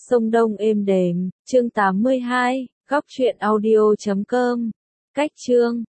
sông Đông êm đềm, chương 82, góc truyện audio.com. Cách chương